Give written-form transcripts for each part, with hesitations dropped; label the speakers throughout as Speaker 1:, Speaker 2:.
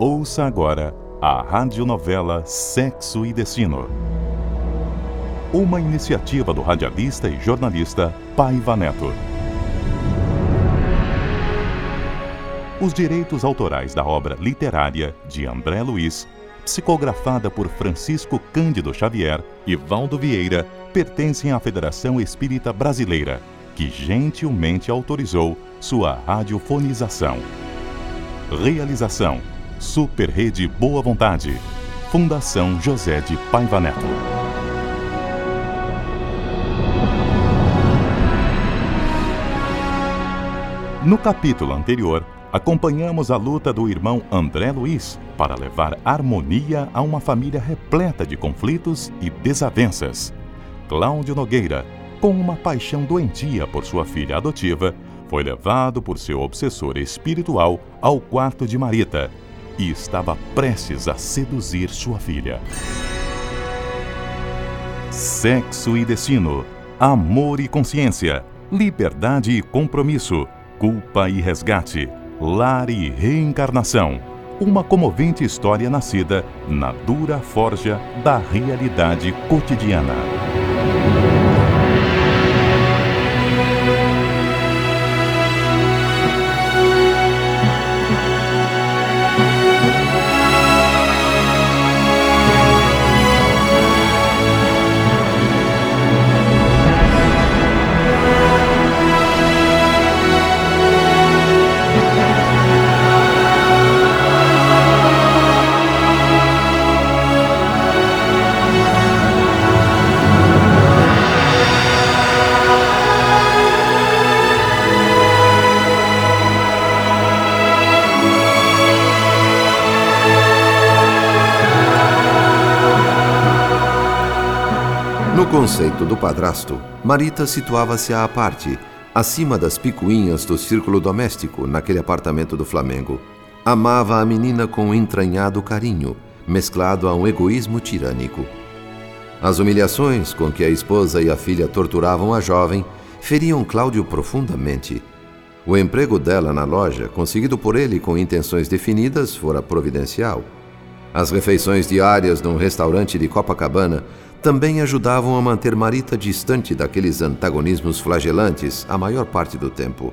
Speaker 1: Ouça agora a radionovela Sexo e Destino. Uma iniciativa do radialista e jornalista Paiva Neto. Os direitos autorais da obra literária de André Luiz, psicografada por Francisco Cândido Xavier e Valdo Vieira, pertencem à Federação Espírita Brasileira, que gentilmente autorizou sua radiofonização. Realização: Super Rede Boa Vontade. Fundação José de Paiva Neto. No capítulo anterior, acompanhamos a luta do irmão André Luiz para levar harmonia a uma família repleta de conflitos e desavenças. Cláudio Nogueira, com uma paixão doentia por sua filha adotiva, foi levado por seu obsessor espiritual ao quarto de Marita e estava prestes a seduzir sua filha. Sexo e destino, amor e consciência, liberdade e compromisso, culpa e resgate, lar e reencarnação. Uma comovente história nascida na dura forja da realidade cotidiana.
Speaker 2: No conceito do padrasto, Marita situava-se à parte, acima das picuinhas do círculo doméstico naquele apartamento do Flamengo. Amava a menina com um entranhado carinho, mesclado a um egoísmo tirânico. As humilhações com que a esposa e a filha torturavam a jovem feriam Cláudio profundamente. O emprego dela na loja, conseguido por ele com intenções definidas, fora providencial. As refeições diárias num restaurante de Copacabana também ajudavam a manter Marita distante daqueles antagonismos flagelantes a maior parte do tempo.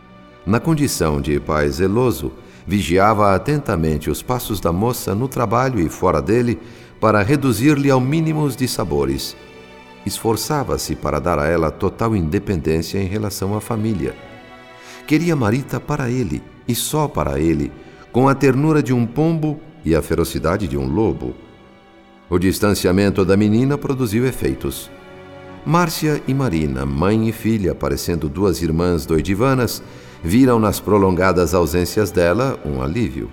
Speaker 2: Na condição de pai zeloso, vigiava atentamente os passos da moça no trabalho e fora dele para reduzir-lhe ao mínimo os dissabores. Esforçava-se para dar a ela total independência em relação à família. Queria Marita para ele, e só para ele, com a ternura de um pombo e a ferocidade de um lobo. O distanciamento da menina produziu efeitos. Márcia e Marina, mãe e filha, parecendo duas irmãs doidivanas, viram nas prolongadas ausências dela um alívio.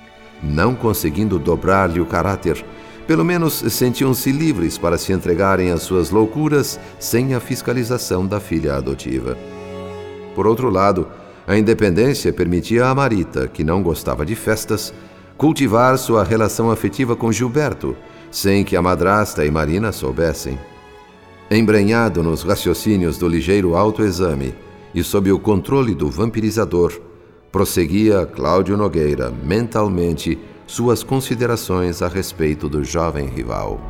Speaker 2: Não conseguindo dobrar-lhe o caráter, pelo menos sentiam-se livres para se entregarem às suas loucuras sem a fiscalização da filha adotiva. Por outro lado, a independência permitia a Marita, que não gostava de festas, cultivar sua relação afetiva com Gilberto, sem que a madrasta e Marina soubessem. Embrenhado nos raciocínios do ligeiro autoexame e sob o controle do vampirizador, prosseguia Cláudio Nogueira mentalmente suas considerações a respeito do jovem rival.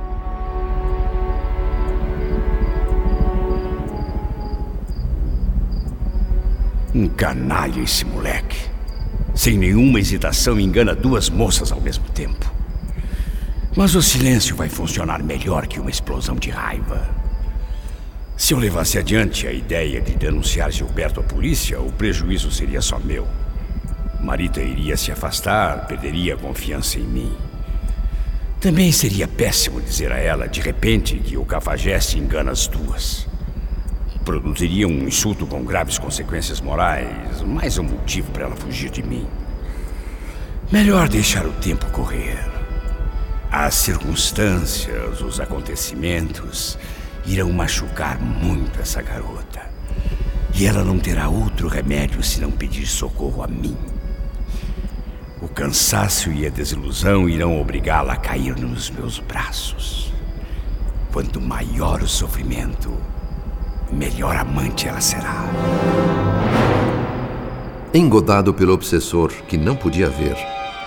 Speaker 3: Um canalha esse moleque. Sem nenhuma hesitação engana duas moças ao mesmo tempo. Mas o silêncio vai funcionar melhor que uma explosão de raiva. Se eu levasse adiante a ideia de denunciar Gilberto à polícia, o prejuízo seria só meu. Marita iria se afastar, perderia a confiança em mim. Também seria péssimo dizer a ela, de repente, que o cafajeste engana as duas. Produziria um insulto com graves consequências morais, mais um motivo para ela fugir de mim. Melhor deixar o tempo correr. As circunstâncias, os acontecimentos irão machucar muito essa garota. E ela não terá outro remédio senão pedir socorro a mim. O cansaço e a desilusão irão obrigá-la a cair nos meus braços. Quanto maior o sofrimento, melhor amante ela será.
Speaker 2: Engodado pelo obsessor que não podia ver,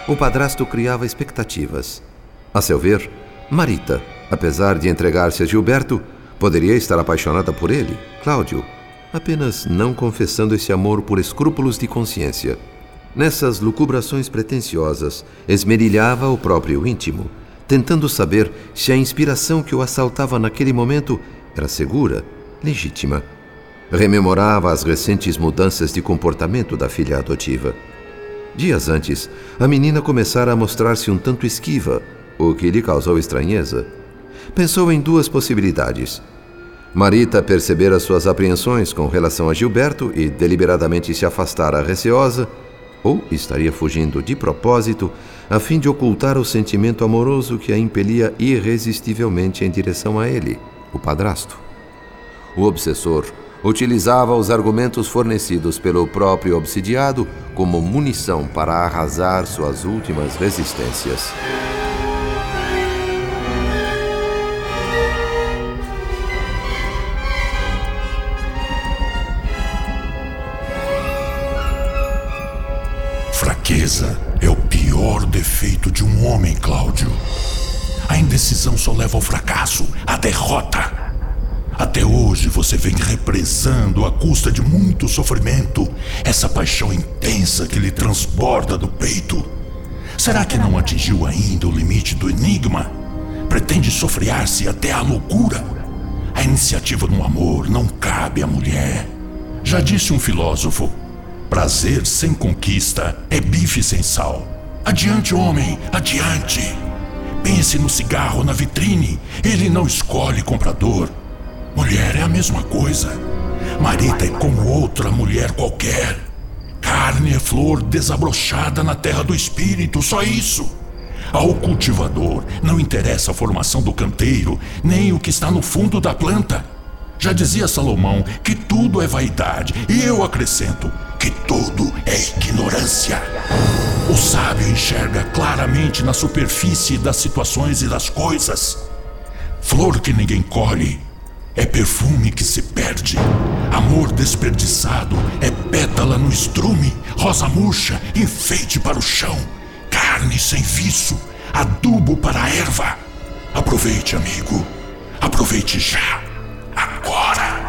Speaker 2: o padrasto criava expectativas. A seu ver, Marita, apesar de entregar-se a Gilberto, poderia estar apaixonada por ele, Cláudio, apenas não confessando esse amor por escrúpulos de consciência. Nessas lucubrações pretensiosas, esmerilhava o próprio íntimo, tentando saber se a inspiração que o assaltava naquele momento era segura, legítima. Rememorava as recentes mudanças de comportamento da filha adotiva. Dias antes, a menina começara a mostrar-se um tanto esquiva, o que lhe causou estranheza. Pensou em duas possibilidades. Marita percebera suas apreensões com relação a Gilberto e deliberadamente se afastara receosa, ou estaria fugindo de propósito a fim de ocultar o sentimento amoroso que a impelia irresistivelmente em direção a ele, o padrasto. O obsessor utilizava os argumentos fornecidos pelo próprio obsidiado como munição para arrasar suas últimas resistências.
Speaker 4: Fraqueza é o pior defeito de um homem, Cláudio. A indecisão só leva ao fracasso, à derrota. Até hoje você vem represando à custa de muito sofrimento essa paixão intensa que lhe transborda do peito. Será que não atingiu ainda o limite do enigma? Pretende sofrear-se até a loucura? A iniciativa no amor não cabe à mulher. Já disse um filósofo: prazer sem conquista é bife sem sal. Adiante, homem, adiante. Pense no cigarro na vitrine, ele não escolhe comprador. Mulher é a mesma coisa. Marita é como outra mulher qualquer. Carne é flor desabrochada na terra do espírito, só isso. Ao cultivador não interessa a formação do canteiro, nem o que está no fundo da planta. Já dizia Salomão que tudo é vaidade, e eu acrescento que tudo é ignorância. O sábio enxerga claramente na superfície das situações e das coisas. Flor que ninguém colhe é perfume que se perde. Amor desperdiçado é pétala no estrume, rosa murcha, enfeite para o chão, carne sem viço, adubo para a erva. Aproveite, amigo. Aproveite já. Agora.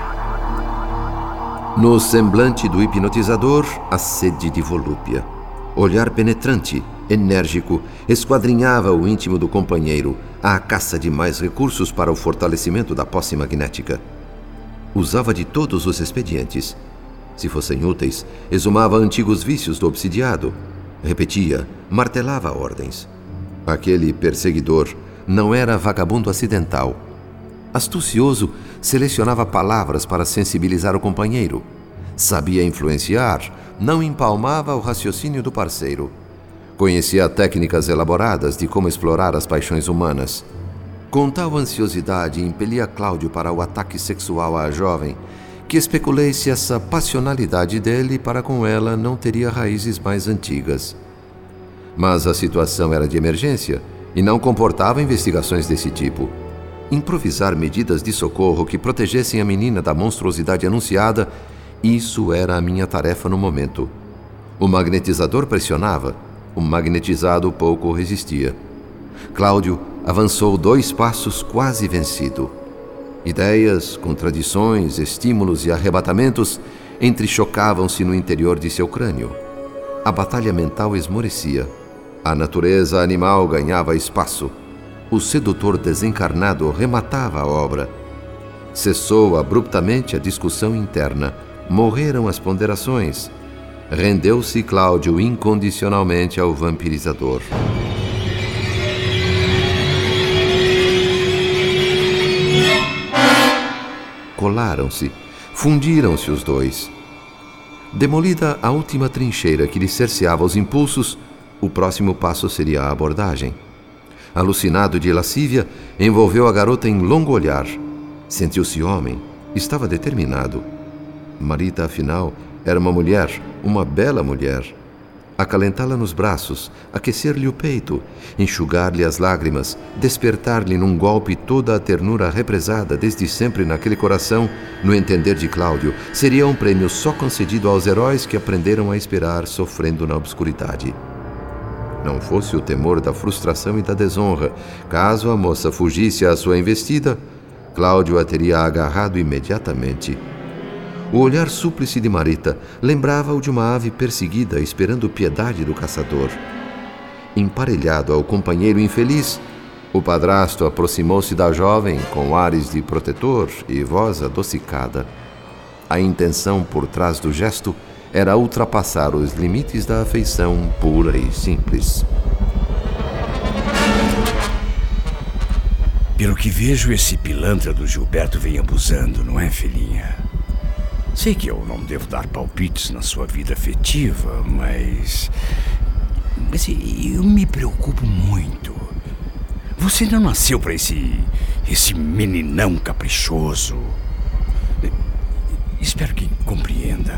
Speaker 2: No semblante do hipnotizador, a sede de volúpia. Olhar penetrante, enérgico, esquadrinhava o íntimo do companheiro, à caça de mais recursos para o fortalecimento da posse magnética. Usava de todos os expedientes. Se fossem úteis, exumava antigos vícios do obsidiado. Repetia, martelava ordens. Aquele perseguidor não era vagabundo acidental. Astucioso, selecionava palavras para sensibilizar o companheiro. Sabia influenciar, não empalmava o raciocínio do parceiro. Conhecia técnicas elaboradas de como explorar as paixões humanas. Com tal ansiosidade impelia Cláudio para o ataque sexual à jovem, que especulei se essa passionalidade dele para com ela não teria raízes mais antigas. Mas a situação era de emergência e não comportava investigações desse tipo. Improvisar medidas de socorro que protegessem a menina da monstruosidade anunciada, isso era a minha tarefa no momento. O magnetizador pressionava, o magnetizado pouco resistia. Cláudio avançou 2 passos quase vencido. Ideias, contradições, estímulos e arrebatamentos entrechocavam-se no interior de seu crânio. A batalha mental esmorecia. A natureza animal ganhava espaço. O sedutor desencarnado rematava a obra. Cessou abruptamente a discussão interna. Morreram as ponderações. Rendeu-se Cláudio incondicionalmente ao vampirizador. Colaram-se, fundiram-se os dois. Demolida a última trincheira que lhe cerceava os impulsos, o próximo passo seria a abordagem. Alucinado de lascívia, envolveu a garota em longo olhar. Sentiu-se homem, estava determinado. Marita, afinal, era uma mulher, uma bela mulher. Acalentá-la nos braços, aquecer-lhe o peito, enxugar-lhe as lágrimas, despertar-lhe num golpe toda a ternura represada desde sempre naquele coração, no entender de Cláudio, seria um prêmio só concedido aos heróis que aprenderam a esperar sofrendo na obscuridade. não fosse o temor da frustração e da desonra. Caso a moça fugisse à sua investida, Cláudio a teria agarrado imediatamente. O olhar súplice de Marita lembrava-o de uma ave perseguida esperando piedade do caçador. Emparelhado ao companheiro infeliz, o padrasto aproximou-se da jovem com ares de protetor e voz adocicada. A intenção por trás do gesto era ultrapassar os limites da afeição pura e simples.
Speaker 3: Pelo que vejo, esse pilantra do Gilberto vem abusando, não é, filhinha? Sei que eu não devo dar palpites na sua vida afetiva, mas eu me preocupo muito. Você não nasceu para esse meninão caprichoso. Espero que compreenda.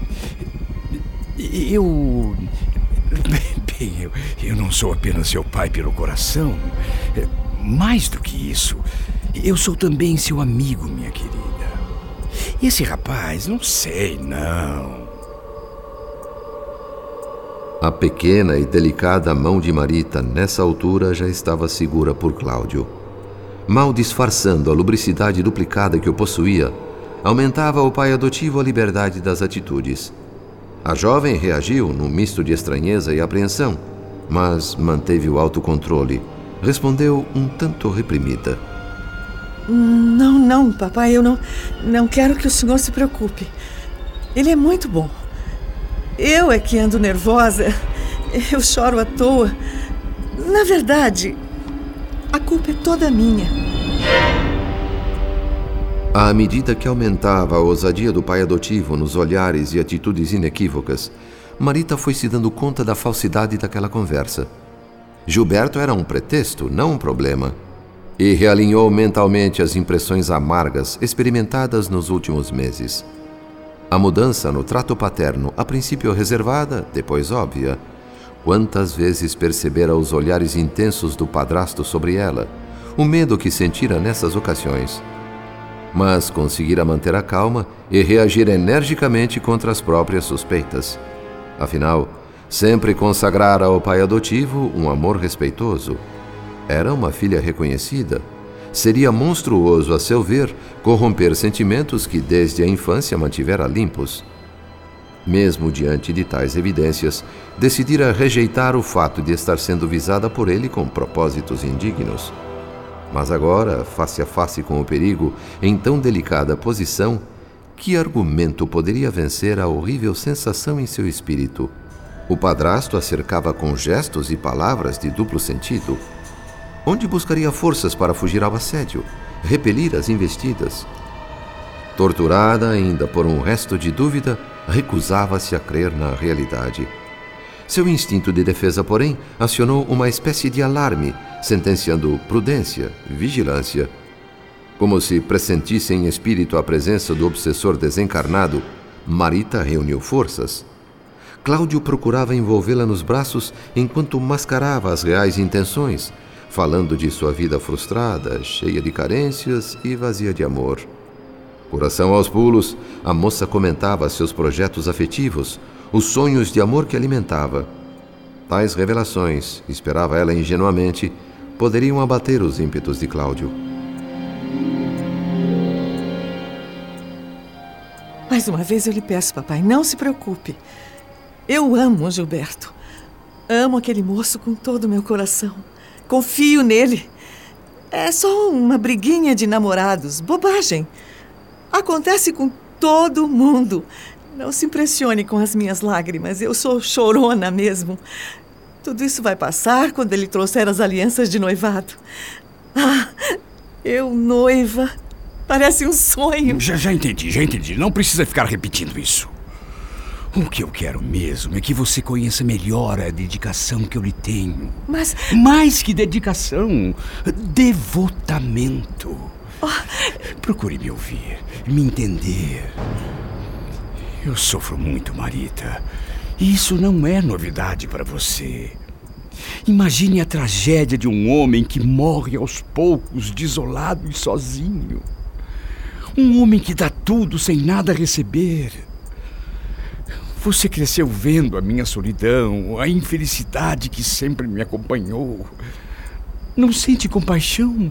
Speaker 3: Eu não sou apenas seu pai pelo coração. Mais do que isso, eu sou também seu amigo, minha querida. Esse rapaz, não sei, não.
Speaker 2: A pequena e delicada mão de Marita, nessa altura, já estava segura por Cláudio. Mal disfarçando a lubricidade duplicada que o possuía, aumentava ao pai adotivo a liberdade das atitudes. A jovem reagiu num misto de estranheza e apreensão, mas manteve o autocontrole. Respondeu um tanto reprimida.
Speaker 5: Não, papai, eu não quero que o senhor se preocupe. Ele é muito bom. Eu é que ando nervosa, eu choro à toa. Na verdade, a culpa é toda minha.
Speaker 2: À medida que aumentava a ousadia do pai adotivo nos olhares e atitudes inequívocas, Marita foi se dando conta da falsidade daquela conversa. Gilberto era um pretexto, não um problema, e realinhou mentalmente as impressões amargas experimentadas nos últimos meses. A mudança no trato paterno, a princípio reservada, depois óbvia. Quantas vezes percebera os olhares intensos do padrasto sobre ela, o medo que sentira nessas ocasiões. Mas conseguira manter a calma e reagir energicamente contra as próprias suspeitas. Afinal, sempre consagrara ao pai adotivo um amor respeitoso. Era uma filha reconhecida. Seria monstruoso, a seu ver, corromper sentimentos que desde a infância mantivera limpos. Mesmo diante de tais evidências, decidira rejeitar o fato de estar sendo visada por ele com propósitos indignos. Mas agora, face a face com o perigo, em tão delicada posição, que argumento poderia vencer a horrível sensação em seu espírito? O padrasto a cercava com gestos e palavras de duplo sentido. Onde buscaria forças para fugir ao assédio, repelir as investidas? Torturada ainda por um resto de dúvida, recusava-se a crer na realidade. Seu instinto de defesa, porém, acionou uma espécie de alarme, sentenciando prudência, vigilância. Como se pressentisse em espírito a presença do obsessor desencarnado, Marita reuniu forças. Cláudio procurava envolvê-la nos braços enquanto mascarava as reais intenções, falando de sua vida frustrada, cheia de carências e vazia de amor. Coração aos pulos, a moça comentava seus projetos afetivos, os sonhos de amor que alimentava. Tais revelações, esperava ela ingenuamente, poderiam abater os ímpetos de Cláudio.
Speaker 5: Mais uma vez eu lhe peço, papai, não se preocupe. Eu amo o Gilberto. Amo aquele moço com todo o meu coração. Confio nele. É só uma briguinha de namorados, bobagem. Acontece com todo mundo. Não se impressione com as minhas lágrimas, eu sou chorona mesmo. Tudo isso vai passar quando ele trouxer as alianças de noivado. Ah, eu noiva. Parece um sonho.
Speaker 3: Já entendi. Não precisa ficar repetindo isso. O que eu quero mesmo é que você conheça melhor a dedicação que eu lhe tenho.
Speaker 5: Mas...
Speaker 3: Mais que dedicação, devotamento. Procure me ouvir, me entender. Eu sofro muito, Marita. E isso não é novidade para você. Imagine a tragédia de um homem que morre aos poucos, desolado e sozinho. Um homem que dá tudo sem nada receber. Você cresceu vendo a minha solidão, a infelicidade que sempre me acompanhou. Não sente compaixão?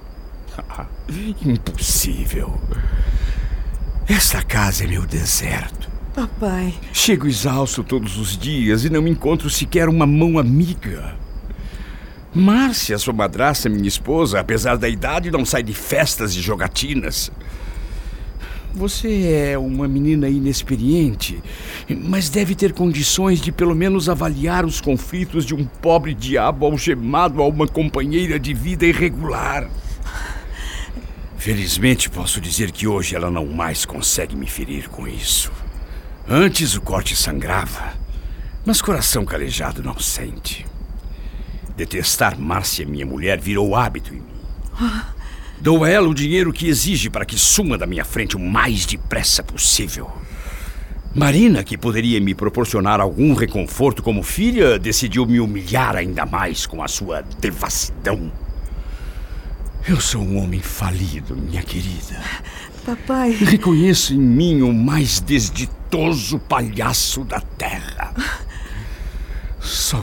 Speaker 3: Impossível. Esta casa é meu deserto.
Speaker 5: Papai...
Speaker 3: Chego exausto todos os dias e não encontro sequer uma mão amiga. Márcia, sua madrasta, minha esposa, apesar da idade, não sai de festas e jogatinas. Você é uma menina inexperiente, mas deve ter condições de pelo menos avaliar os conflitos de um pobre diabo algemado a uma companheira de vida irregular. Felizmente posso dizer que hoje ela não mais consegue me ferir com isso. Antes o corte sangrava, mas coração calejado não sente. Detestar Márcia, minha mulher, virou hábito em mim. Dou a ela o dinheiro que exige para que suma da minha frente o mais depressa possível. Marina, que poderia me proporcionar algum reconforto como filha, decidiu me humilhar ainda mais com a sua devassidão. Eu sou um homem falido, minha querida.
Speaker 5: Papai...
Speaker 3: Reconheço em mim o mais desditoso palhaço da terra. Só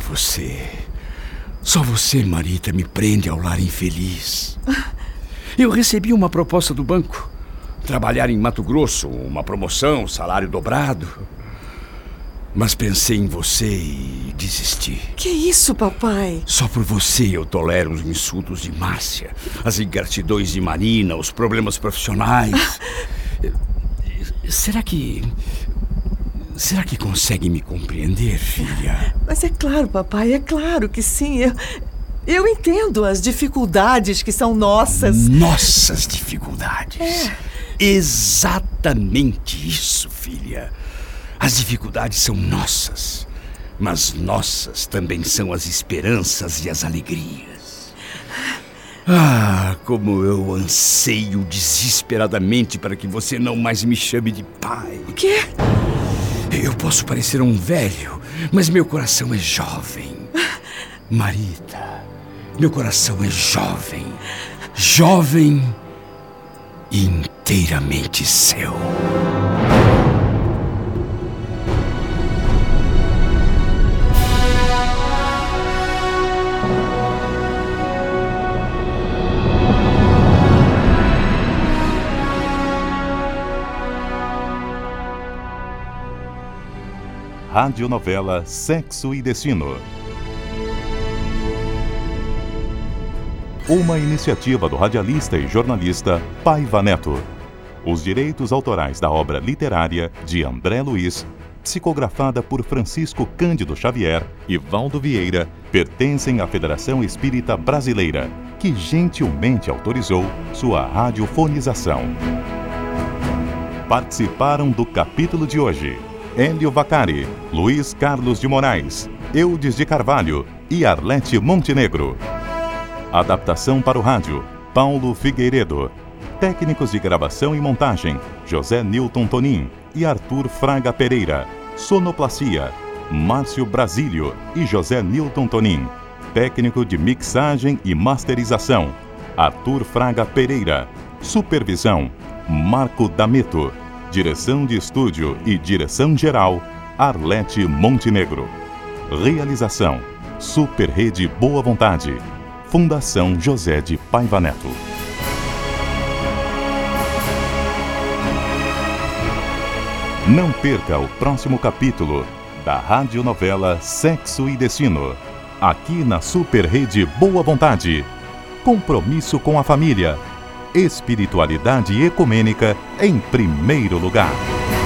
Speaker 3: você, Marita, me prende ao lar infeliz. Eu recebi uma proposta do banco. Trabalhar em Mato Grosso, uma promoção, salário dobrado. Mas pensei em você e desisti.
Speaker 5: Que isso, papai?
Speaker 3: Só por você eu tolero os insultos de Márcia, as ingratidões de Marina, os problemas profissionais. Será que consegue me compreender, filha?
Speaker 5: Mas é claro, papai, é claro que sim. Eu entendo as dificuldades que são nossas.
Speaker 3: Nossas dificuldades. Exatamente isso, filha. As dificuldades são nossas, mas nossas também são as esperanças e as alegrias. Ah, como eu anseio desesperadamente para que você não mais me chame de pai.
Speaker 5: O quê?
Speaker 3: Eu posso parecer um velho, mas meu coração é jovem. Marita, meu coração é jovem. Jovem e inteiramente seu.
Speaker 1: Radionovela Sexo e Destino. Uma iniciativa do radialista e jornalista Paiva Neto. Os direitos autorais da obra literária de André Luiz, psicografada por Francisco Cândido Xavier e Valdo Vieira, pertencem à Federação Espírita Brasileira, que gentilmente autorizou sua radiofonização. Participaram do capítulo de hoje Hélio Vacari, Luiz Carlos de Moraes, Eudes de Carvalho e Arlete Montenegro. Adaptação para o rádio, Paulo Figueiredo. Técnicos de gravação e montagem, José Nilton Tonin e Arthur Fraga Pereira. Sonoplastia, Márcio Brasílio e José Nilton Tonin. Técnico de mixagem e masterização, Arthur Fraga Pereira. Supervisão, Marco D'Ameto. Direção de estúdio e direção geral, Arlete Montenegro. Realização, Super Rede Boa Vontade. Fundação José de Paiva Neto. Não perca o próximo capítulo da radionovela Sexo e Destino, aqui na Super Rede Boa Vontade. Compromisso com a família. Espiritualidade ecumênica em primeiro lugar.